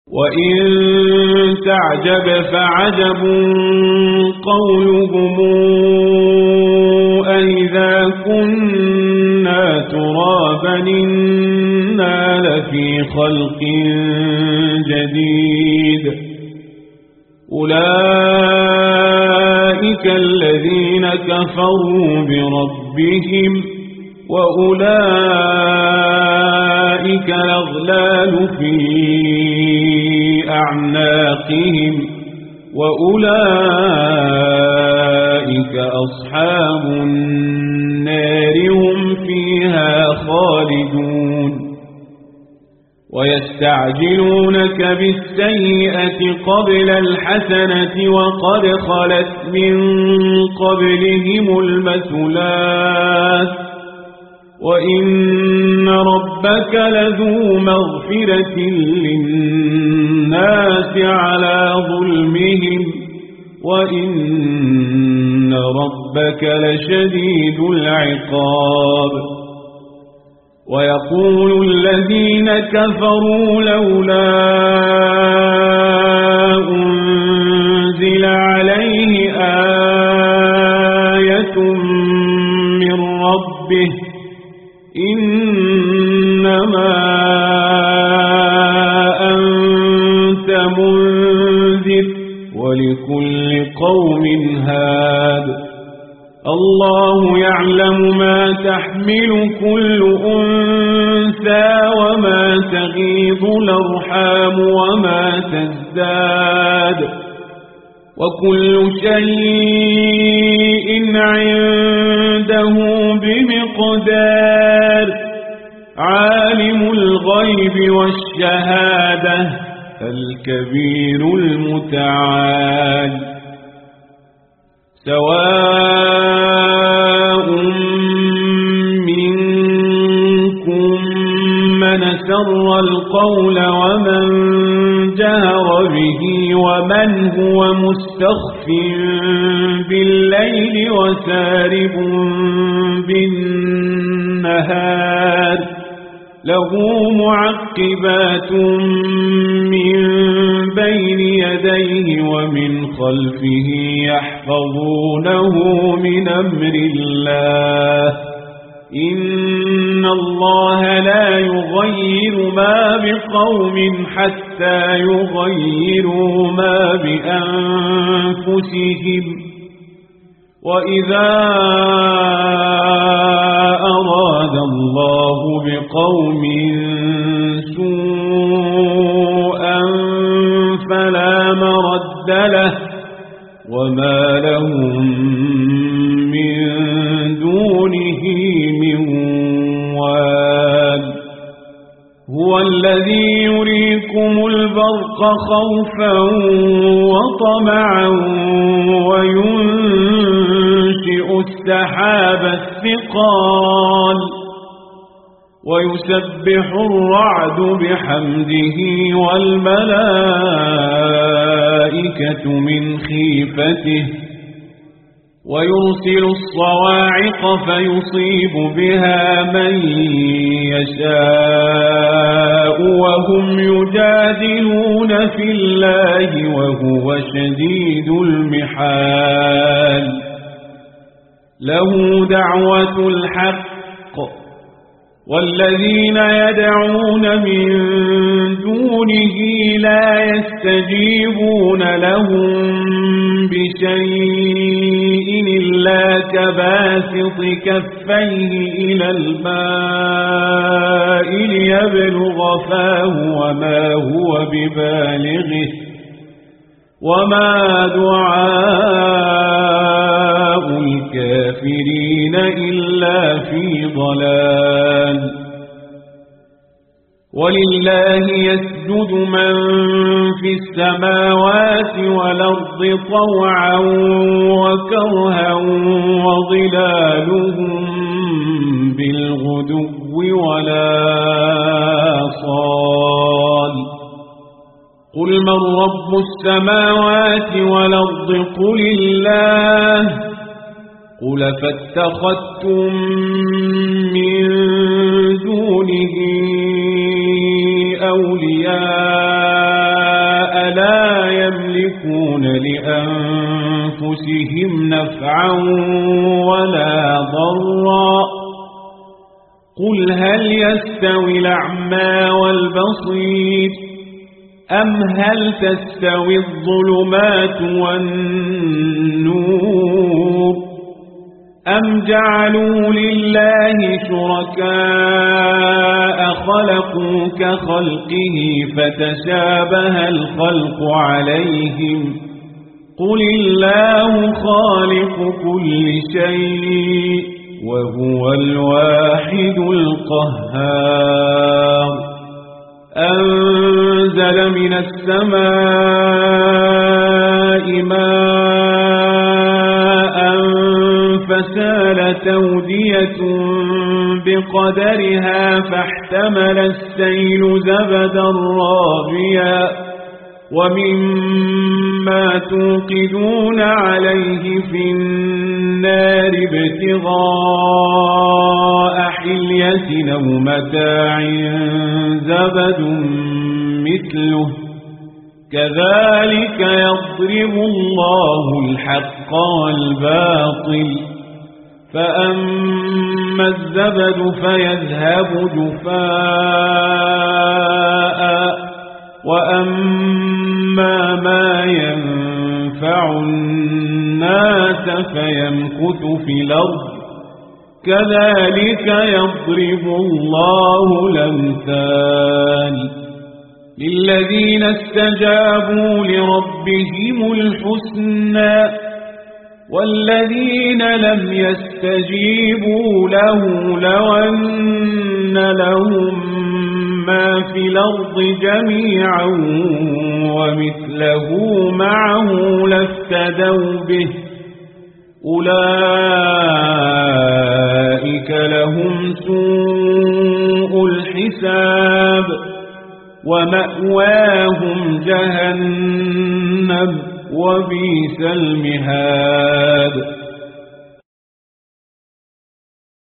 وإن تعجب فعجب قولهم أإذا كنا ترابا إنا لفي خلق جديد أولئك الذين كفروا بربهم وأولئك الأغلال في أعناقهم وأولئك أصحاب النار هم فيها خالدون ويستعجلونك بالسيئة قبل الحسنة وقد خلت من قبلهم المثلات وإن ربك لذو مغفرة للناس على ظلمهم وإن ربك لشديد العقاب ويقول الذين كفروا لولا أنزل عليه آية من ربه إنما أنت منذر ولكل قوم هاد الله يعلم ما تحمل كل أنثى وما تغيض الأرحام وما تزداد وكل شيء عنده بمقدار عالم الغيب والشهادة الكبير المتعال سواء منكم من سر القول ومن جهر به ومن هو مستخف بالليل وسارب بالنهار له معقبات من بين يديه ومن خلفه يحفظونه من أمر الله إن الله لا يغير ما بقوم حتى يغيروا ما بأنفسهم وإذا أراد الله بقوم سوءا فلا مرد له وما لهم من دونه من وال هو الذي يريكم البرق خوفا وطمعا وينشئ السحاب الثقال ويسبح الرعد بحمده والملائكة من خيفته ويرسل الصواعق فيصيب بها من يشاء وهم يجادلون في الله وهو شديد المحال له دعوة الحق والذين يدعون من دونه لا يستجيبون لهم بشيء إلا كباسط كفيه إلى الماء ليبلغ فاه وما هو ببالغه وما دعاء الكافرين إلا في ضلال ولله يسجد من في السماوات والأرض طوعا وكرها وظلالهم بالغدو ولا صال قل من رب السماوات والأرض قل الله قل فاتخذتم من دونه أولياء يملكون لأنفسهم نفعا ولا ضرا قل هل يستوي الأعمى والبصير أم هل تستوي الظلمات والنور أم جعلوا لله شركاء خلقوا كخلقه فتشابه الخلق عليهم قل الله خالق كل شيء وهو الواحد القهار أنزل من السماء ماء فسالت أودية بقدرها فاحتمل السيل زبدا رابيا ومما توقدون عليه في النار ابتغاء حلية أو متاع زبد مثله كذلك يضرب الله الحق والباطل فأما الزبد فيذهب جفاء وأما ما ينفع الناس فيمكث في الأرض كذلك يضرب الله الأمثال للذين استجابوا لربهم الحسنى والذين لم يستجيبوا له لو أن لهم ما في الأرض جميعا ومثله معه لافتدوا به أولئك لهم سوء الحساب ومأواهم جهنم وبئس المهاد